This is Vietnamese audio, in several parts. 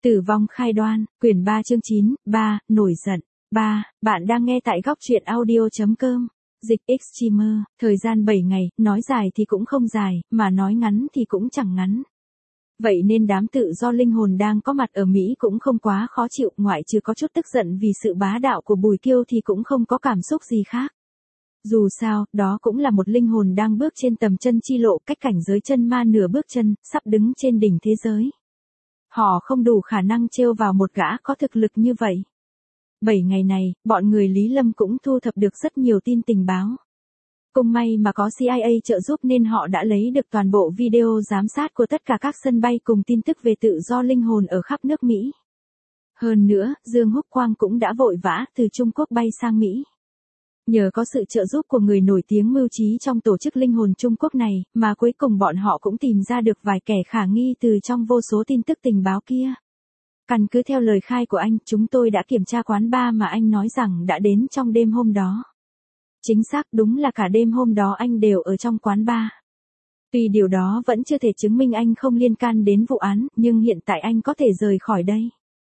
Tử vong khai đoan, quyển 3 chương 9, 3, nổi giận. 3, bạn đang nghe tại góc truyện audio.com. Dịch Extremer, thời gian 7 ngày, nói dài thì cũng không dài, mà nói ngắn thì cũng chẳng ngắn. Vậy nên đám tự do linh hồn đang có mặt ở Mỹ cũng không quá khó chịu, ngoại trừ có chút tức giận vì sự bá đạo của Bùi Kiêu thì cũng không có cảm xúc gì khác. Dù sao, đó cũng là một linh hồn đang bước trên tầm chân chi lộ, cách cảnh giới chân ma nửa bước chân, sắp đứng trên đỉnh thế giới. Họ không đủ khả năng trêu vào một gã có thực lực như vậy. 7 ngày này, bọn người Lý Lâm cũng thu thập được rất nhiều tin tình báo. Cũng may mà có CIA trợ giúp nên họ đã lấy được toàn bộ video giám sát của tất cả các sân bay cùng tin tức về tự do linh hồn ở khắp nước Mỹ. Hơn nữa, Dương Húc Quang cũng đã vội vã từ Trung Quốc bay sang Mỹ. Nhờ có sự trợ giúp của người nổi tiếng mưu trí trong tổ chức linh hồn Trung Quốc này, mà cuối cùng bọn họ cũng tìm ra được vài kẻ khả nghi từ trong vô số tin tức tình báo kia. Căn cứ theo lời khai của anh, chúng tôi đã kiểm tra quán bar mà anh nói rằng đã đến trong đêm hôm đó. Chính xác, đúng là cả đêm hôm đó anh đều ở trong quán bar. Tuy điều đó vẫn chưa thể chứng minh anh không liên can đến vụ án, nhưng hiện tại anh có thể rời khỏi đây.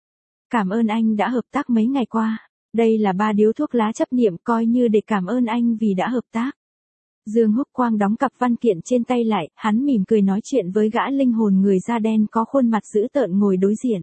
Cảm ơn anh đã hợp tác mấy ngày qua. Đây là 3 điếu thuốc lá chấp niệm, coi như để cảm ơn anh vì đã hợp tác. Dương Húc Quang đóng cặp văn kiện trên tay lại, hắn mỉm cười nói chuyện với gã linh hồn người da đen có khuôn mặt dữ tợn ngồi đối diện.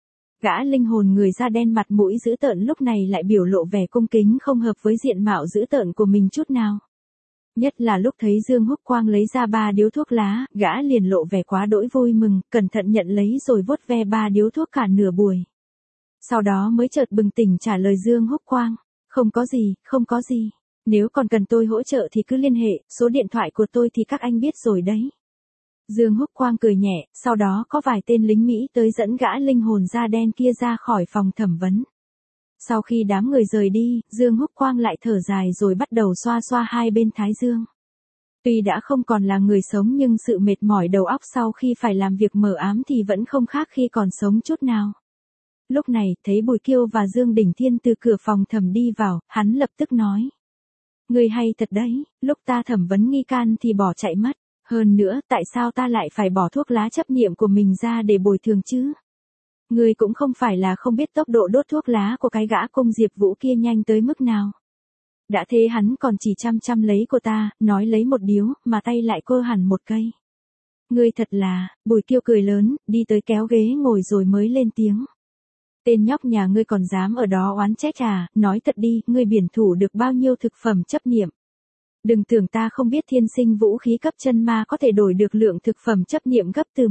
Gã linh hồn người da đen mặt mũi dữ tợn lúc này lại biểu lộ vẻ cung kính không hợp với diện mạo dữ tợn của mình chút nào. Nhất là lúc thấy Dương Húc Quang lấy ra 3 điếu thuốc lá, gã liền lộ vẻ quá đỗi vui mừng, cẩn thận nhận lấy rồi vuốt ve 3 điếu thuốc cả nửa buổi. Sau đó mới chợt bừng tỉnh trả lời Dương Húc Quang, không có gì, không có gì. Nếu còn cần tôi hỗ trợ thì cứ liên hệ, số điện thoại của tôi thì các anh biết rồi đấy. Dương Húc Quang cười nhẹ, sau đó có vài tên lính Mỹ tới dẫn gã linh hồn da đen kia ra khỏi phòng thẩm vấn. Sau khi đám người rời đi, Dương Húc Quang lại thở dài rồi bắt đầu xoa xoa hai bên thái dương. Tuy đã không còn là người sống nhưng sự mệt mỏi đầu óc sau khi phải làm việc mờ ám thì vẫn không khác khi còn sống chút nào. Lúc này, thấy Bùi Kiêu và Dương Đình Thiên từ cửa phòng thẩm đi vào, hắn lập tức nói. Người hay thật đấy, lúc ta thẩm vấn nghi can thì bỏ chạy mất. Hơn nữa, tại sao ta lại phải bỏ thuốc lá chấp niệm của mình ra để bồi thường chứ? Người cũng không phải là không biết tốc độ đốt thuốc lá của cái gã Cung Diệp Vũ kia nhanh tới mức nào. Đã thế hắn còn chỉ chăm lấy của ta, nói lấy một điếu, mà tay lại cơ hẳn một cây. Người thật là, Bùi Kiêu cười lớn, đi tới kéo ghế ngồi rồi mới lên tiếng. Tên nhóc nhà ngươi còn dám ở đó oán trách à, nói thật đi, ngươi biển thủ được bao nhiêu thực phẩm chấp niệm. Đừng tưởng ta không biết thiên sinh vũ khí cấp chân ma có thể đổi được lượng thực phẩm chấp niệm gấp từ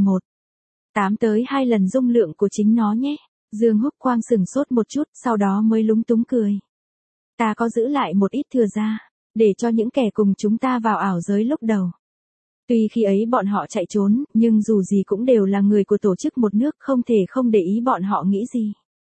1,8 tới 2 lần dung lượng của chính nó nhé. Dương Húc Quang sừng sốt một chút, sau đó mới lúng túng cười. Ta có giữ lại một ít thừa ra, để cho những kẻ cùng chúng ta vào ảo giới lúc đầu. Tuy khi ấy bọn họ chạy trốn, nhưng dù gì cũng đều là người của tổ chức một nước, không thể không để ý bọn họ nghĩ gì.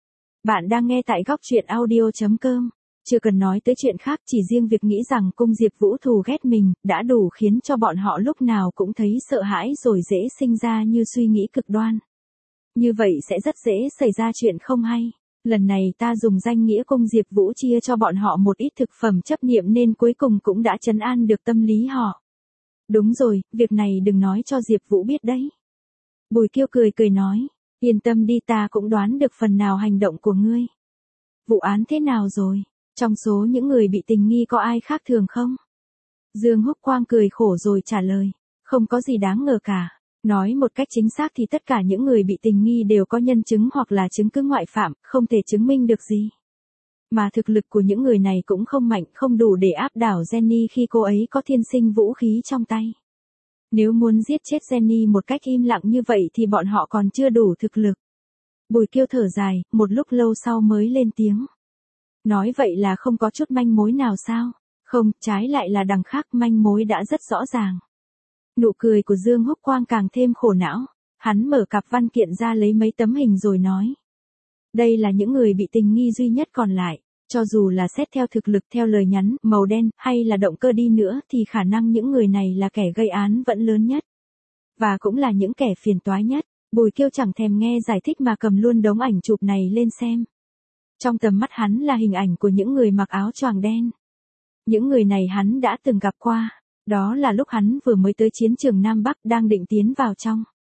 Bạn đang nghe tại góc truyện audio.com. Chưa cần nói tới chuyện khác, chỉ riêng việc nghĩ rằng Cung Diệp Vũ thù ghét mình, đã đủ khiến cho bọn họ lúc nào cũng thấy sợ hãi rồi dễ sinh ra như suy nghĩ cực đoan. Như vậy sẽ rất dễ xảy ra chuyện không hay. Lần này ta dùng danh nghĩa Cung Diệp Vũ chia cho bọn họ một ít thực phẩm chấp niệm nên cuối cùng cũng đã trấn an được tâm lý họ. Đúng rồi, việc này đừng nói cho Diệp Vũ biết đấy. Bùi Kiêu cười nói, yên tâm đi, ta cũng đoán được phần nào hành động của ngươi. Vụ án thế nào rồi? Trong số những người bị tình nghi có ai khác thường không? Dương Húc Quang cười khổ rồi trả lời, không có gì đáng ngờ cả. Nói một cách chính xác thì tất cả những người bị tình nghi đều có nhân chứng hoặc là chứng cứ ngoại phạm, không thể chứng minh được gì. Mà thực lực của những người này cũng không mạnh, không đủ để áp đảo Jenny khi cô ấy có thiên sinh vũ khí trong tay. Nếu muốn giết chết Jenny một cách im lặng như vậy thì bọn họ còn chưa đủ thực lực. Bùi Kiêu thở dài, một lúc lâu sau mới lên tiếng. Nói vậy là không có chút manh mối nào sao? Không, trái lại là đằng khác, manh mối đã rất rõ ràng. Nụ cười của Dương Húc Quang càng thêm khổ não. Hắn mở cặp văn kiện ra lấy mấy tấm hình rồi nói. Đây là những người bị tình nghi duy nhất còn lại. Cho dù là xét theo thực lực, theo lời nhắn, màu đen, hay là động cơ đi nữa thì khả năng những người này là kẻ gây án vẫn lớn nhất. Và cũng là những kẻ phiền toái nhất. Bùi Kiêu chẳng thèm nghe giải thích mà cầm luôn đống ảnh chụp này lên xem. Trong tầm mắt hắn là hình ảnh của những người mặc áo choàng đen. Những người này hắn đã từng gặp qua. Đó là lúc hắn vừa mới tới chiến trường Nam Bắc đang định tiến vào trong.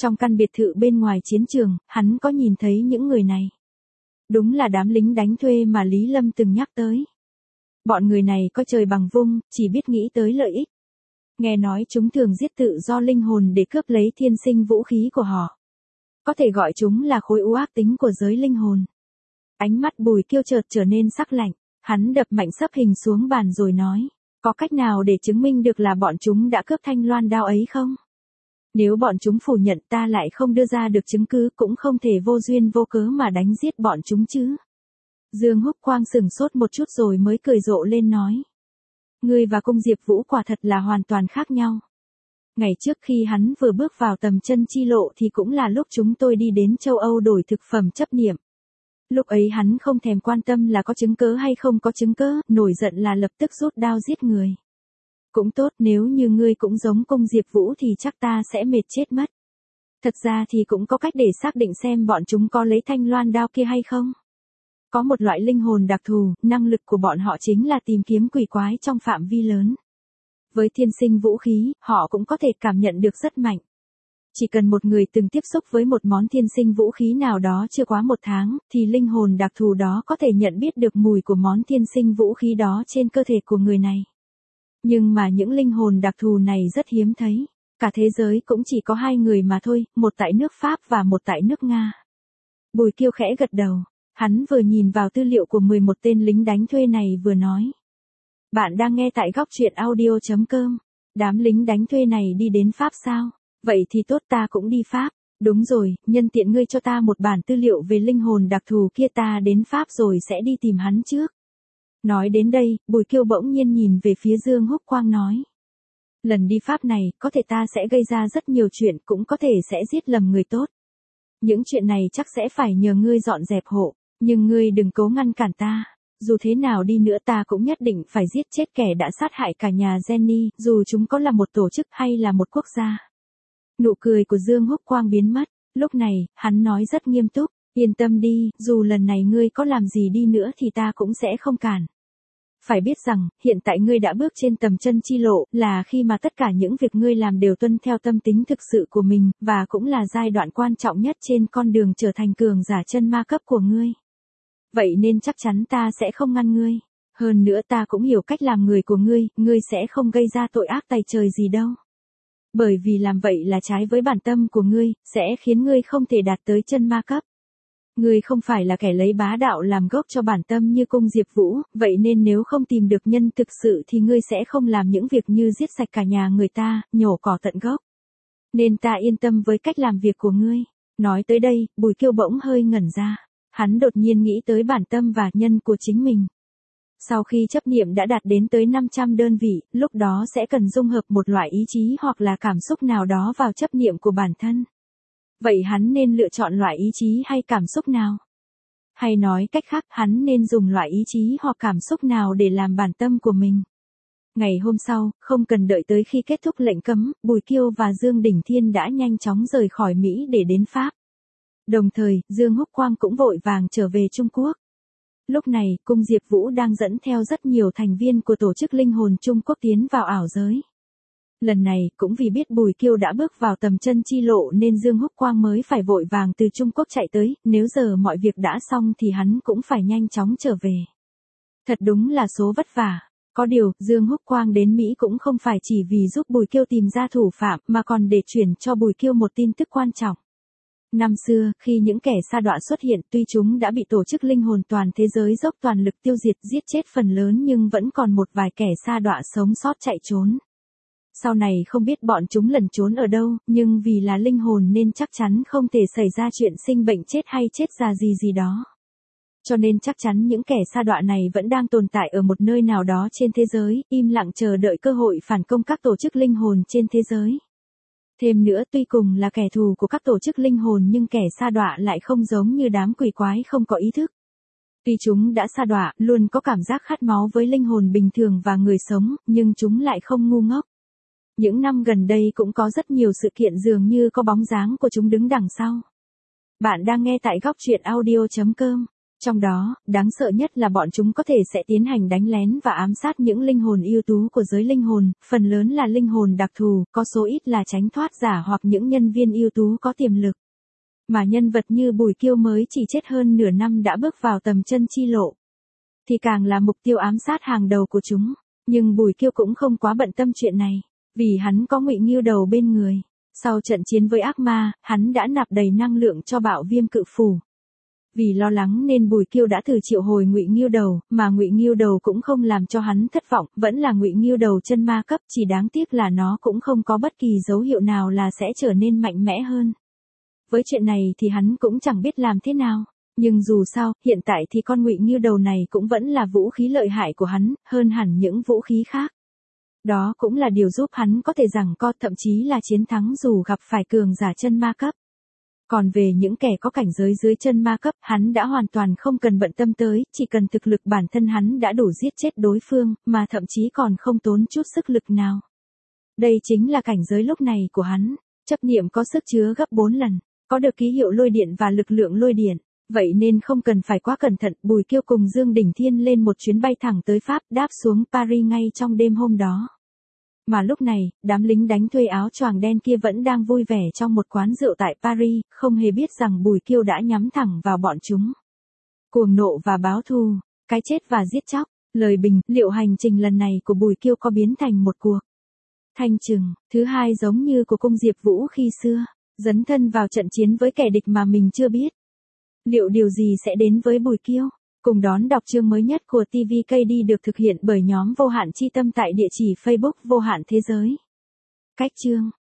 Trong căn biệt thự bên ngoài chiến trường, hắn có nhìn thấy những người này. Đúng là đám lính đánh thuê mà Lý Lâm từng nhắc tới. Bọn người này có trời bằng vung, chỉ biết nghĩ tới lợi ích. Nghe nói chúng thường giết tự do linh hồn để cướp lấy thiên sinh vũ khí của họ. Có thể gọi chúng là khối u ác tính của giới linh hồn. Ánh mắt Bùi Kiêu chợt trở nên sắc lạnh, hắn đập mạnh sấp hình xuống bàn rồi nói, có cách nào để chứng minh được là bọn chúng đã cướp thanh loan đao ấy không? Nếu bọn chúng phủ nhận ta lại không đưa ra được chứng cứ cũng không thể vô duyên vô cớ mà đánh giết bọn chúng chứ. Dương Húc Quang sửng sốt một chút rồi mới cười rộ lên nói. Ngươi và Cung Diệp Vũ quả thật là hoàn toàn khác nhau. Ngày trước khi hắn vừa bước vào tầm chân chi lộ thì cũng là lúc chúng tôi đi đến châu Âu đổi thực phẩm chấp niệm. Lúc ấy hắn không thèm quan tâm là có chứng cớ hay không có chứng cớ, nổi giận là lập tức rút đao giết người. Cũng tốt, nếu như ngươi cũng giống Cung Diệp Vũ thì chắc ta sẽ mệt chết mất. Thật ra thì cũng có cách để xác định xem bọn chúng có lấy thanh loan đao kia hay không. Có một loại linh hồn đặc thù, năng lực của bọn họ chính là tìm kiếm quỷ quái trong phạm vi lớn. Với thiên sinh vũ khí, họ cũng có thể cảm nhận được rất mạnh. Chỉ cần một người từng tiếp xúc với một món thiên sinh vũ khí nào đó chưa quá 1 tháng, thì linh hồn đặc thù đó có thể nhận biết được mùi của món thiên sinh vũ khí đó trên cơ thể của người này. Nhưng mà những linh hồn đặc thù này rất hiếm thấy. Cả thế giới cũng chỉ có 2 người mà thôi, một tại nước Pháp và một tại nước Nga. Bùi Kiêu khẽ gật đầu. Hắn vừa nhìn vào tư liệu của 11 tên lính đánh thuê này vừa nói. Bạn đang nghe tại góc truyện audio.com. Đám lính đánh thuê này đi đến Pháp sao? Vậy thì tốt, ta cũng đi Pháp. Đúng rồi, nhân tiện ngươi cho ta một bản tư liệu về linh hồn đặc thù kia, ta đến Pháp rồi sẽ đi tìm hắn trước. Nói đến đây, Bùi Kiêu bỗng nhiên nhìn về phía Dương Húc Quang nói. Lần đi Pháp này, có thể ta sẽ gây ra rất nhiều chuyện, cũng có thể sẽ giết lầm người tốt. Những chuyện này chắc sẽ phải nhờ ngươi dọn dẹp hộ, nhưng ngươi đừng cố ngăn cản ta. Dù thế nào đi nữa ta cũng nhất định phải giết chết kẻ đã sát hại cả nhà Jenny, dù chúng có là một tổ chức hay là một quốc gia. Nụ cười của Dương Húc Quang biến mất, lúc này, hắn nói rất nghiêm túc, yên tâm đi, dù lần này ngươi có làm gì đi nữa thì ta cũng sẽ không cản. Phải biết rằng, hiện tại ngươi đã bước trên tầm chân chi lộ, là khi mà tất cả những việc ngươi làm đều tuân theo tâm tính thực sự của mình, và cũng là giai đoạn quan trọng nhất trên con đường trở thành cường giả chân ma cấp của ngươi. Vậy nên chắc chắn ta sẽ không ngăn ngươi. Hơn nữa ta cũng hiểu cách làm người của ngươi sẽ không gây ra tội ác tày trời gì đâu. Bởi vì làm vậy là trái với bản tâm của ngươi, sẽ khiến ngươi không thể đạt tới chân ma cấp. Ngươi không phải là kẻ lấy bá đạo làm gốc cho bản tâm như Cung Diệp Vũ, vậy nên nếu không tìm được nhân thực sự thì ngươi sẽ không làm những việc như giết sạch cả nhà người ta, nhổ cỏ tận gốc. Nên ta yên tâm với cách làm việc của ngươi. Nói tới đây, Bùi Kiêu bỗng hơi ngẩn ra. Hắn đột nhiên nghĩ tới bản tâm và nhân của chính mình. Sau khi chấp niệm đã đạt đến tới 500 đơn vị, lúc đó sẽ cần dung hợp một loại ý chí hoặc là cảm xúc nào đó vào chấp niệm của bản thân. Vậy hắn nên lựa chọn loại ý chí hay cảm xúc nào? Hay nói cách khác, hắn nên dùng loại ý chí hoặc cảm xúc nào để làm bản tâm của mình? Ngày hôm sau, không cần đợi tới khi kết thúc lệnh cấm, Bùi Kiêu và Dương Đỉnh Thiên đã nhanh chóng rời khỏi Mỹ để đến Pháp. Đồng thời, Dương Húc Quang cũng vội vàng trở về Trung Quốc. Lúc này, Cung Diệp Vũ đang dẫn theo rất nhiều thành viên của tổ chức linh hồn Trung Quốc tiến vào ảo giới. Lần này, cũng vì biết Bùi Kiêu đã bước vào tầm chân chi lộ nên Dương Húc Quang mới phải vội vàng từ Trung Quốc chạy tới, nếu giờ mọi việc đã xong thì hắn cũng phải nhanh chóng trở về. Thật đúng là số vất vả. Có điều, Dương Húc Quang đến Mỹ cũng không phải chỉ vì giúp Bùi Kiêu tìm ra thủ phạm mà còn để chuyển cho Bùi Kiêu một tin tức quan trọng. Năm xưa, khi những kẻ sa đọa xuất hiện, tuy chúng đã bị tổ chức linh hồn toàn thế giới dốc toàn lực tiêu diệt giết chết phần lớn nhưng vẫn còn một vài kẻ sa đọa sống sót chạy trốn. Sau này không biết bọn chúng lẩn trốn ở đâu, nhưng vì là linh hồn nên chắc chắn không thể xảy ra chuyện sinh bệnh chết hay chết già gì đó. Cho nên chắc chắn những kẻ sa đọa này vẫn đang tồn tại ở một nơi nào đó trên thế giới, im lặng chờ đợi cơ hội phản công các tổ chức linh hồn trên thế giới. Thêm nữa, tuy cùng là kẻ thù của các tổ chức linh hồn nhưng kẻ sa đọa lại không giống như đám quỷ quái không có ý thức. Tuy chúng đã sa đọa, luôn có cảm giác khát máu với linh hồn bình thường và người sống, nhưng chúng lại không ngu ngốc. Những năm gần đây cũng có rất nhiều sự kiện dường như có bóng dáng của chúng đứng đằng sau. Bạn đang nghe tại góc truyện audio.com. Trong đó, đáng sợ nhất là bọn chúng có thể sẽ tiến hành đánh lén và ám sát những linh hồn ưu tú của giới linh hồn, phần lớn là linh hồn đặc thù, có số ít là tránh thoát giả hoặc những nhân viên ưu tú có tiềm lực. Mà nhân vật như Bùi Kiêu mới chỉ chết hơn nửa năm đã bước vào tầm chân chi lộ, thì càng là mục tiêu ám sát hàng đầu của chúng. Nhưng Bùi Kiêu cũng không quá bận tâm chuyện này, vì hắn có Ngụy Ngưu Đầu bên người. Sau trận chiến với ác ma, hắn đã nạp đầy năng lượng cho Bạo Viêm Cự Phủ. Vì lo lắng nên Bùi Kiêu đã thử triệu hồi Ngụy Ngưu Đầu, mà Ngụy Ngưu Đầu cũng không làm cho hắn thất vọng, vẫn là Ngụy Ngưu Đầu chân ma cấp, chỉ đáng tiếc là nó cũng không có bất kỳ dấu hiệu nào là sẽ trở nên mạnh mẽ hơn. Với chuyện này thì hắn cũng chẳng biết làm thế nào, nhưng dù sao, hiện tại thì con Ngụy Ngưu Đầu này cũng vẫn là vũ khí lợi hại của hắn, hơn hẳn những vũ khí khác. Đó cũng là điều giúp hắn có thể giằng co, thậm chí là chiến thắng dù gặp phải cường giả chân ma cấp. Còn về những kẻ có cảnh giới dưới chân ma cấp, hắn đã hoàn toàn không cần bận tâm tới, chỉ cần thực lực bản thân hắn đã đủ giết chết đối phương, mà thậm chí còn không tốn chút sức lực nào. Đây chính là cảnh giới lúc này của hắn, chấp niệm có sức chứa gấp 4 lần, có được ký hiệu lôi điện và lực lượng lôi điện. Vậy nên không cần phải quá cẩn thận, Bùi Kiêu cùng Dương Đỉnh Thiên lên một chuyến bay thẳng tới Pháp, đáp xuống Paris ngay trong đêm hôm đó. Mà lúc này, đám lính đánh thuê áo choàng đen kia vẫn đang vui vẻ trong một quán rượu tại Paris, không hề biết rằng Bùi Kiêu đã nhắm thẳng vào bọn chúng. Cuồng nộ và báo thù, cái chết và giết chóc, lời bình, liệu hành trình lần này của Bùi Kiêu có biến thành một cuộc thanh trừng, thứ hai giống như của cung Diệp Vũ khi xưa, dấn thân vào trận chiến với kẻ địch mà mình chưa biết. Liệu điều gì sẽ đến với Bùi Kiêu? Cùng đón đọc chương mới nhất của TVKD được thực hiện bởi nhóm Vô Hạn Chi Tâm tại địa chỉ Facebook Vô Hạn Thế Giới. Cách chương